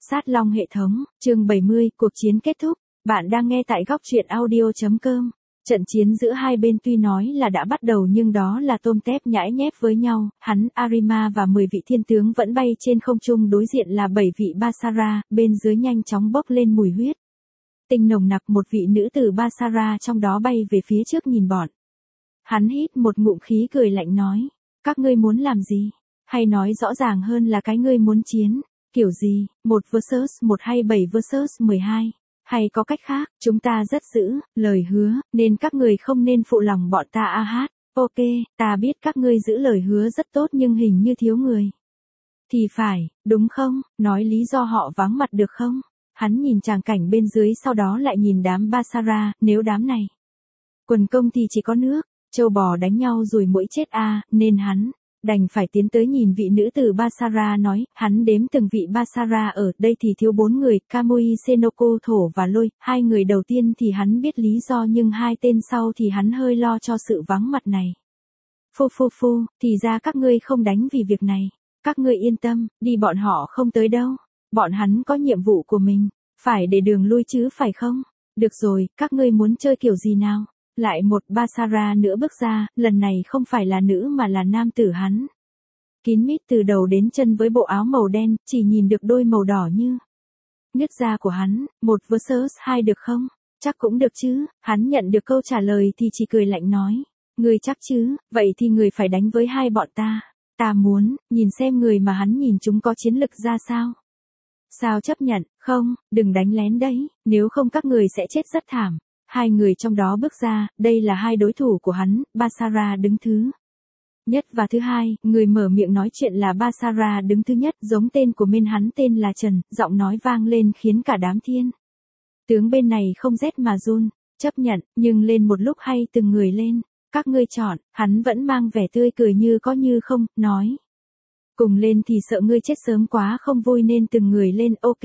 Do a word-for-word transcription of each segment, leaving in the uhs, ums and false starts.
Sát Long hệ thống, chương bảy mươi, cuộc chiến kết thúc. Bạn đang nghe tại góc truyện audio.com. Trận chiến giữa hai bên tuy nói là đã bắt đầu nhưng đó là tôm tép nhãi nhép với nhau, hắn, Arima và mười vị thiên tướng vẫn bay trên không trung, đối diện là bảy vị Basara, bên dưới nhanh chóng bốc lên mùi huyết. Tinh nồng nặc, một vị nữ tử Basara trong đó bay về phía trước nhìn bọn. Hắn hít một ngụm khí cười lạnh nói, các ngươi muốn làm gì? Hay nói rõ ràng hơn là cái ngươi muốn chiến, kiểu gì, một versus một hay bảy versus mười hai? Hay có cách khác, chúng ta rất giữ lời hứa, nên các người không nên phụ lòng bọn ta a hát. Ok, ta biết các ngươi giữ lời hứa rất tốt nhưng hình như thiếu người. Thì phải, đúng không, nói lý do họ vắng mặt được không? Hắn nhìn tràng cảnh bên dưới sau đó lại nhìn đám Basara, nếu đám này quần công thì chỉ có nước, châu bò đánh nhau rồi muỗi chết a, nên hắn đành phải tiến tới nhìn vị nữ tử Basara nói, hắn đếm từng vị Basara ở đây thì thiếu bốn người, Kamui Senoko thổ và lôi, hai người đầu tiên thì hắn biết lý do nhưng hai tên sau thì hắn hơi lo cho sự vắng mặt này. Phu phu phu, thì ra các ngươi không đánh vì việc này, các ngươi yên tâm, đi bọn họ không tới đâu, bọn hắn có nhiệm vụ của mình, phải để đường lui chứ phải không? Được rồi, các ngươi muốn chơi kiểu gì nào? Lại một Basara nữa bước ra, lần này không phải là nữ mà là nam tử hắn. Kín mít từ đầu đến chân với bộ áo màu đen, chỉ nhìn được đôi màu đỏ như nứt da của hắn, một versus hai được không? Chắc cũng được chứ, hắn nhận được câu trả lời thì chỉ cười lạnh nói. Người chắc chứ, vậy thì người phải đánh với hai bọn ta. Ta muốn, nhìn xem người mà hắn nhìn chúng có chiến lực ra sao. Sao chấp nhận, không, đừng đánh lén đấy, nếu không các người sẽ chết rất thảm. Hai người trong đó bước ra, đây là hai đối thủ của hắn, Basara đứng thứ nhất và thứ hai, người mở miệng nói chuyện là Basara đứng thứ nhất, giống tên của bên hắn tên là Trần, giọng nói vang lên khiến cả đám thiên tướng bên này không rét mà run, chấp nhận, nhưng lên một lúc hay từng người lên, các ngươi chọn, hắn vẫn mang vẻ tươi cười như có như không, nói. Cùng lên thì sợ ngươi chết sớm quá không vui nên từng người lên, ok.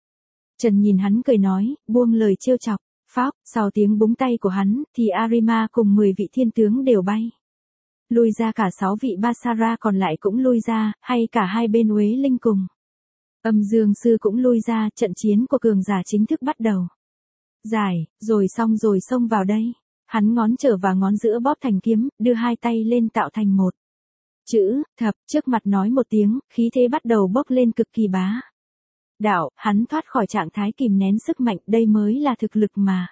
Trần nhìn hắn cười nói, buông lời trêu chọc. Phóc, sau tiếng búng tay của hắn, thì Arima cùng mười vị thiên tướng đều bay. Lui ra, cả sáu vị Basara còn lại cũng lui ra, hay cả hai bên Uế Linh cùng Âm Dương Sư cũng lui ra, trận chiến của cường giả chính thức bắt đầu. Giải, rồi xong rồi xông vào đây. Hắn ngón trở và ngón giữa bóp thành kiếm, đưa hai tay lên tạo thành một chữ thập, trước mặt nói một tiếng, khí thế bắt đầu bốc lên cực kỳ bá đạo, hắn thoát khỏi trạng thái kìm nén sức mạnh, đây mới là thực lực mà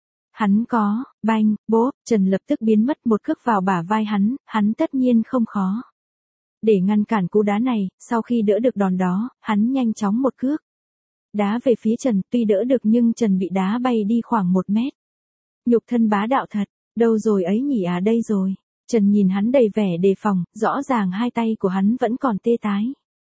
hắn có. Banh, bốp, Trần lập tức biến mất, một cước vào bả vai hắn, hắn tất nhiên không khó để ngăn cản cú đá này, sau khi đỡ được đòn đó, hắn nhanh chóng một cước đá về phía Trần, tuy đỡ được nhưng Trần bị đá bay đi khoảng một mét. Nhục thân bá đạo thật, đâu rồi ấy nhỉ, à đây rồi. Trần nhìn hắn đầy vẻ đề phòng, rõ ràng hai tay của hắn vẫn còn tê tái.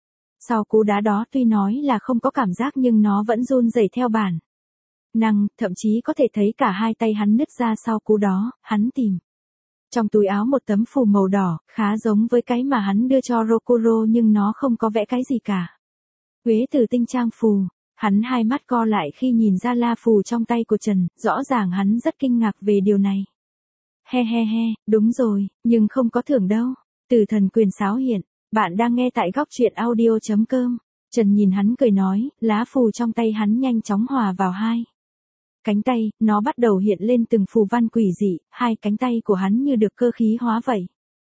Sau cú đá đó tuy nói là không có cảm giác nhưng nó vẫn run rẩy theo bản năng, thậm chí có thể thấy cả hai tay hắn nứt ra sau cú đó, hắn tìm trong túi áo một tấm phù màu đỏ, khá giống với cái mà hắn đưa cho Rokuro nhưng nó không có vẽ cái gì cả. Huế Tử Tinh Trang phù, hắn hai mắt co lại khi nhìn ra la phù trong tay của Trần, rõ ràng hắn rất kinh ngạc về điều này. He he he, đúng rồi, nhưng không có thưởng đâu. Tử thần quyền sáo hiện. Bạn đang nghe tại góc truyện audio.com. Trần nhìn hắn cười nói, lá phù trong tay hắn nhanh chóng hòa vào hai cánh tay, nó bắt đầu hiện lên từng phù văn quỷ dị, hai cánh tay của hắn như được cơ khí hóa vậy.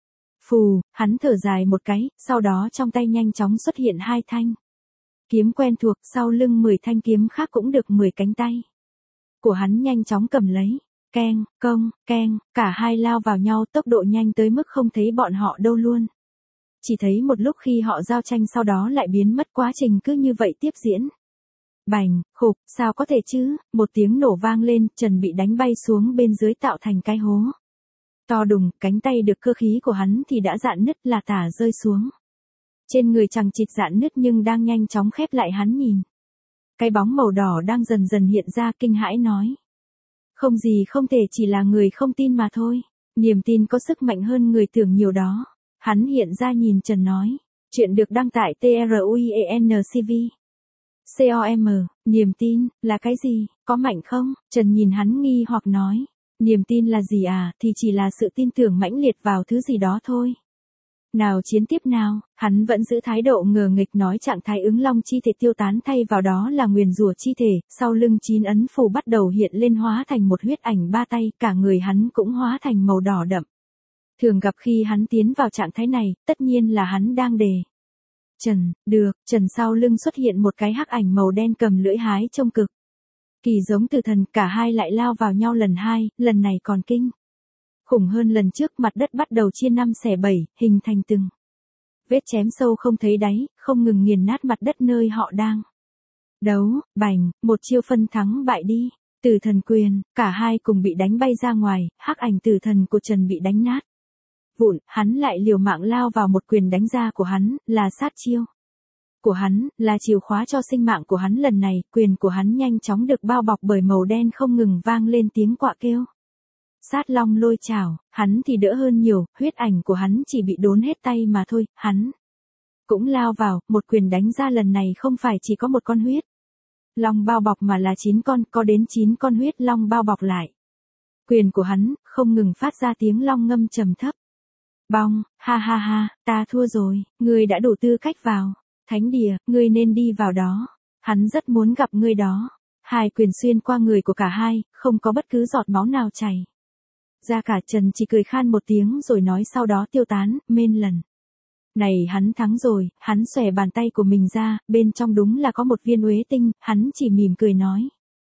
Phù, hắn thở dài một cái, sau đó trong tay nhanh chóng xuất hiện hai thanh kiếm quen thuộc, sau lưng mười thanh kiếm khác cũng được mười cánh tay của hắn nhanh chóng cầm lấy. Keng, công, keng, cả hai lao vào nhau tốc độ nhanh tới mức không thấy bọn họ đâu luôn. Chỉ thấy một lúc khi họ giao tranh sau đó lại biến mất, quá trình cứ như vậy tiếp diễn. Bành, khục, sao có thể chứ, một tiếng nổ vang lên, Trần bị đánh bay xuống bên dưới tạo thành cái hố to đùng, cánh tay được cơ khí của hắn thì đã rạn nứt, là tả rơi xuống. Trên người chằng chịt rạn nứt nhưng đang nhanh chóng khép lại, hắn nhìn cái bóng màu đỏ đang dần dần hiện ra, kinh hãi nói. Không gì không thể, chỉ là người không tin mà thôi. Niềm tin có sức mạnh hơn người tưởng nhiều đó. Hắn hiện ra nhìn Trần nói. Chuyện được đăng tại trueancv. Com, niềm tin, là cái gì, có mạnh không? Trần nhìn hắn nghi hoặc nói. Niềm tin là gì à, thì chỉ là sự tin tưởng mãnh liệt vào thứ gì đó thôi. Nào chiến tiếp nào, hắn vẫn giữ thái độ ngờ nghịch nói trạng thái ứng long chi thể tiêu tán thay vào đó là nguyền rủa chi thể, sau lưng chín ấn phù bắt đầu hiện lên hóa thành một huyết ảnh ba tay, cả người hắn cũng hóa thành màu đỏ đậm. Thường gặp khi hắn tiến vào trạng thái này, tất nhiên là hắn đang đề. Trần, được, Trần sau lưng xuất hiện một cái hắc ảnh màu đen cầm lưỡi hái trông cực kỳ giống tử thần, cả hai lại lao vào nhau lần hai, lần này còn kinh khủng hơn lần trước, mặt đất bắt đầu chia năm xẻ bảy, hình thành từng vết chém sâu không thấy đáy, không ngừng nghiền nát mặt đất nơi họ đang đấu. Bành, một chiêu phân thắng bại đi. Tử thần quyền, cả hai cùng bị đánh bay ra ngoài, hắc ảnh tử thần của Trần bị đánh nát vụn, hắn lại liều mạng lao vào một quyền đánh ra của hắn, là sát chiêu của hắn, là chìa khóa cho sinh mạng của hắn. Lần này, quyền của hắn nhanh chóng được bao bọc bởi màu đen không ngừng vang lên tiếng quạ kêu. Sát long lôi chảo, hắn thì đỡ hơn nhiều, huyết ảnh của hắn chỉ bị đốn hết tay mà thôi, hắn cũng lao vào, một quyền đánh ra. Lần này không phải chỉ có một con huyết long bao bọc mà là chín con, có đến chín con huyết long bao bọc lại. Quyền của hắn không ngừng phát ra tiếng long ngâm trầm thấp. Bong, ha ha ha, ta thua rồi, ngươi đã đủ tư cách vào thánh địa, ngươi nên đi vào đó. Hắn rất muốn gặp ngươi đó. Hai quyền xuyên qua người của cả hai, không có bất cứ giọt máu nào chảy ra cả. Trần chỉ cười khan một tiếng rồi nói sau đó tiêu tán, men lần này hắn thắng rồi. Hắn xòe bàn tay của mình ra, bên trong đúng là có một viên uế tinh, hắn chỉ mỉm cười nói.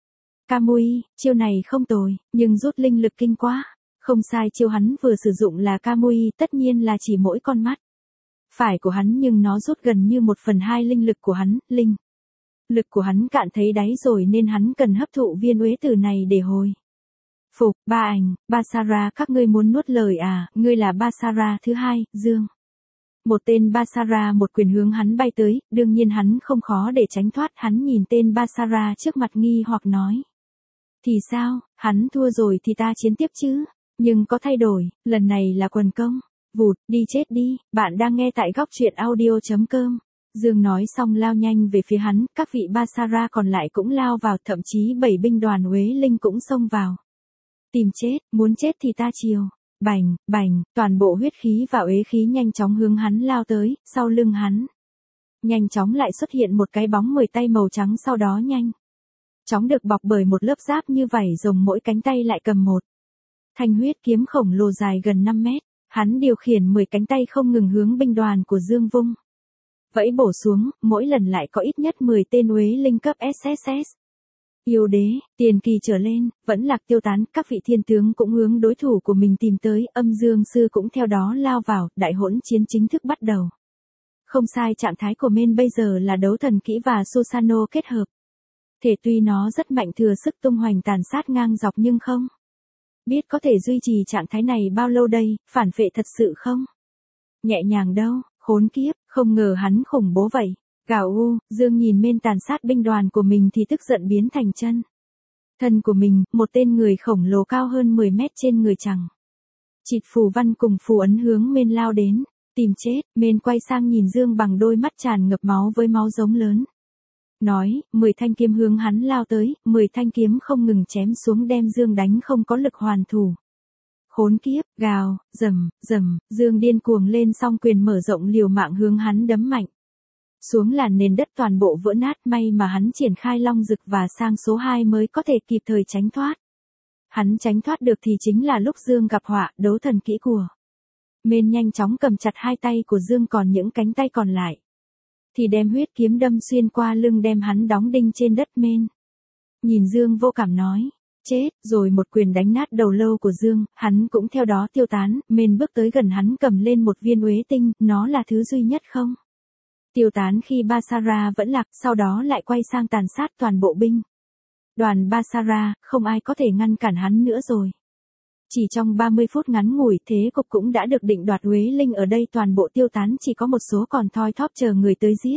Kamui, chiêu này không tồi, nhưng rút linh lực kinh quá. Không sai, chiêu hắn vừa sử dụng là Kamui, tất nhiên là chỉ mỗi con mắt phải của hắn, nhưng nó rút gần như một phần hai linh lực của hắn. Linh lực của hắn cạn thấy đáy rồi nên hắn cần hấp thụ viên uế tử này để hồi phục. Ba ảnh, Basara, các ngươi muốn nuốt lời à? Ngươi là Basara thứ hai, Dương. Một tên Basara một quyền hướng hắn bay tới, đương nhiên hắn không khó để tránh thoát. Hắn nhìn tên Basara trước mặt nghi hoặc nói. Thì sao, hắn thua rồi thì ta chiến tiếp chứ? Nhưng có thay đổi, lần này là quần công. Vụt, đi chết đi, bạn đang nghe tại góc truyện audio.com. Dương nói xong lao nhanh về phía hắn, các vị Basara còn lại cũng lao vào, thậm chí bảy binh đoàn Uế Linh cũng xông vào. Tìm chết, muốn chết thì ta chiều. Bành, bành, toàn bộ huyết khí và uế khí nhanh chóng hướng hắn lao tới, sau lưng hắn. Nhanh chóng lại xuất hiện một cái bóng mười tay màu trắng, sau đó nhanh chóng được bọc bởi một lớp giáp như vảy rồng, mỗi cánh tay lại cầm một thanh huyết kiếm khổng lồ dài gần năm mét. Hắn điều khiển mười cánh tay không ngừng hướng binh đoàn của Dương vung vẫy bổ xuống, mỗi lần lại có ít nhất mười tên Uế Linh cấp ét ét ét. Yêu đế, tiền kỳ trở lên, vẫn lạc tiêu tán, các vị thiên tướng cũng hướng đối thủ của mình tìm tới, âm dương sư cũng theo đó lao vào, đại hỗn chiến chính thức bắt đầu. Không sai, trạng thái của men bây giờ là đấu thần kỹ và Susano kết hợp. Thể tuy nó rất mạnh, thừa sức tung hoành tàn sát ngang dọc, nhưng không biết có thể duy trì trạng thái này bao lâu đây. Phản phệ thật sự không nhẹ nhàng đâu, khốn kiếp, không ngờ hắn khủng bố vậy. Gào u, Dương nhìn men tàn sát binh đoàn của mình thì tức giận biến thành chân thân của mình, một tên người khổng lồ cao hơn mười mét trên người chẳng chịt phù văn cùng phù ấn hướng men lao đến. Tìm chết, men quay sang nhìn Dương bằng đôi mắt tràn ngập máu với máu giống lớn. Nói, mười thanh kiếm hướng hắn lao tới, mười thanh kiếm không ngừng chém xuống đem Dương đánh không có lực hoàn thủ. Khốn kiếp, gào, rầm, rầm, Dương điên cuồng lên song quyền mở rộng liều mạng hướng hắn đấm mạnh. Xuống là nền đất toàn bộ vỡ nát, may mà hắn triển khai long dực và sang số hai mới có thể kịp thời tránh thoát. Hắn tránh thoát được thì chính là lúc Dương gặp họa, đấu thần kỹ của men nhanh chóng cầm chặt hai tay của Dương, còn những cánh tay còn lại thì đem huyết kiếm đâm xuyên qua lưng, đem hắn đóng đinh trên đất. Men nhìn Dương vô cảm nói, chết, rồi một quyền đánh nát đầu lâu của Dương, hắn cũng theo đó tiêu tán. Men bước tới gần hắn, cầm lên một viên uế tinh, nó là thứ duy nhất không tiêu tán khi Basara vẫn lạc, sau đó lại quay sang tàn sát toàn bộ binh đoàn Basara, không ai có thể ngăn cản hắn nữa rồi. Chỉ trong ba mươi phút ngắn ngủi, thế cục cũng đã được định đoạt. Uế Linh ở đây toàn bộ tiêu tán, chỉ có một số còn thoi thóp chờ người tới giết.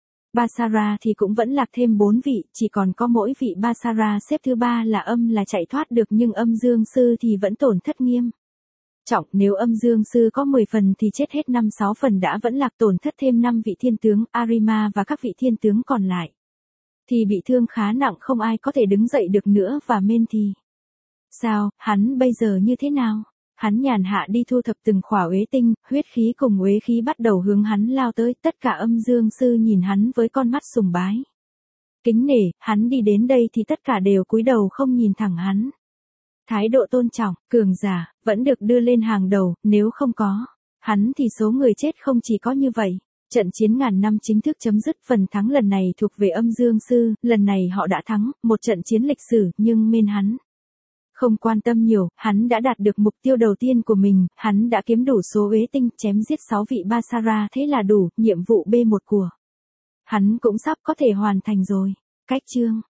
Basara thì cũng vẫn lạc thêm bốn vị, chỉ còn có mỗi vị Basara xếp thứ ba là âm là chạy thoát được, nhưng âm dương sư thì vẫn tổn thất nghiêm trọng. Nếu âm dương sư có mười phần thì chết hết năm sáu phần đã vẫn lạc, tổn thất thêm năm vị thiên tướng, Arima và các vị thiên tướng còn lại thì bị thương khá nặng, không ai có thể đứng dậy được nữa. Và men thì sao, hắn bây giờ như thế nào? Hắn nhàn hạ đi thu thập từng khỏa uế tinh, huyết khí cùng uế khí bắt đầu hướng hắn lao tới, tất cả âm dương sư nhìn hắn với con mắt sùng bái. Kính nể, hắn đi đến đây thì tất cả đều cúi đầu không nhìn thẳng hắn. Thái độ tôn trọng, cường giả, vẫn được đưa lên hàng đầu, nếu không có hắn thì số người chết không chỉ có như vậy. Trận chiến ngàn năm chính thức chấm dứt, phần thắng lần này thuộc về âm dương sư, lần này họ đã thắng, một trận chiến lịch sử, nhưng men hắn không quan tâm nhiều, hắn đã đạt được mục tiêu đầu tiên của mình, hắn đã kiếm đủ số uế tinh, chém giết sáu vị Basara, thế là đủ, nhiệm vụ B một của hắn cũng sắp có thể hoàn thành rồi. Cách chương